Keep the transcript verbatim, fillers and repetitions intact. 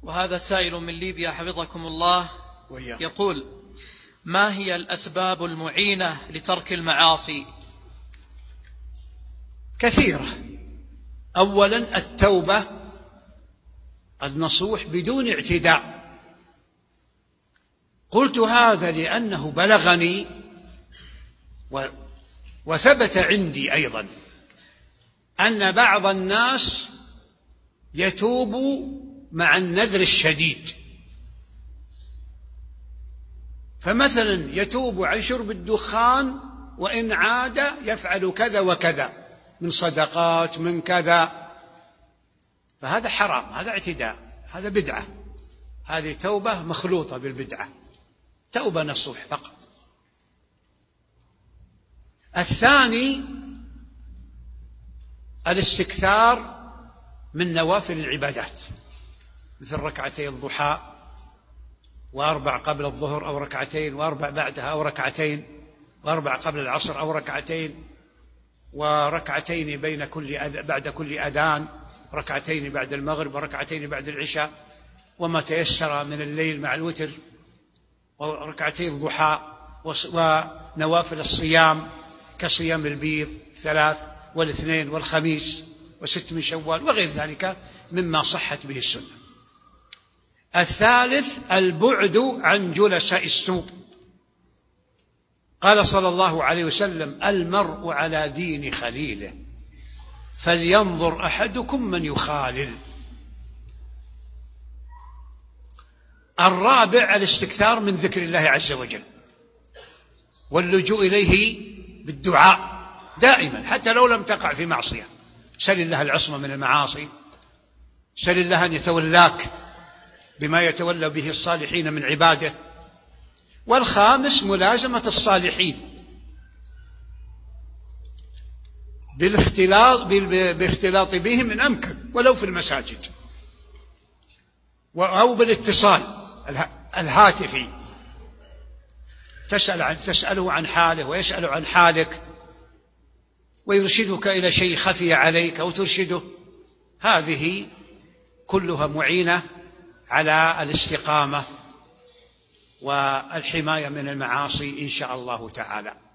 وهذا سائل من ليبيا حفظكم الله يقول: ما هي الأسباب المعينة لترك المعاصي؟ كثيرة. أولا التوبة النصوح بدون اعتداء. قلت هذا لأنه بلغني وثبت عندي أيضا أن بعض الناس يتوب مع النذر الشديد، فمثلا يتوب عن شرب الدخان وإن عاد يفعل كذا وكذا من صدقات من كذا، فهذا حرام، هذا اعتداء، هذا بدعة، هذه توبة مخلوطة بالبدعة، توبة نصوح فقط. الثاني الاستكثار من نوافل العبادات، مثل ركعتي الضحى وأربع قبل الظهر أو ركعتين، وأربع بعدها أو ركعتين، وأربع قبل العصر أو ركعتين، وركعتين بين كل أذ... بعد كل أذان، ركعتين بعد المغرب وركعتين بعد العشاء، وما تيسر من الليل مع الوتر، وركعتي الضحى، ونوافل الصيام كصيام البيض الثلاث والاثنين والخميس وست من شوال وغير ذلك مما صحت به السنة. الثالث البعد عن جلساء السوء. قال صلى الله عليه وسلم: المرء على دين خليله فلينظر أحدكم من يخالل. الرابع الاستكثار من ذكر الله عز وجل واللجوء إليه بالدعاء دائما حتى لو لم تقع في معصية. سل الله العصمة من المعاصي، سل الله أن يتولاك بما يتولى به الصالحين من عباده. والخامس ملازمة الصالحين بالاختلاط, باختلاط بهم إن أمكن ولو في المساجد، أو بالاتصال الهاتفي، تسأل عن تسأله عن حاله ويسأل عن حالك ويرشدك إلى شيء خفي عليك أو ترشده. هذه كلها معينة على الاستقامة والحماية من المعاصي إن شاء الله تعالى.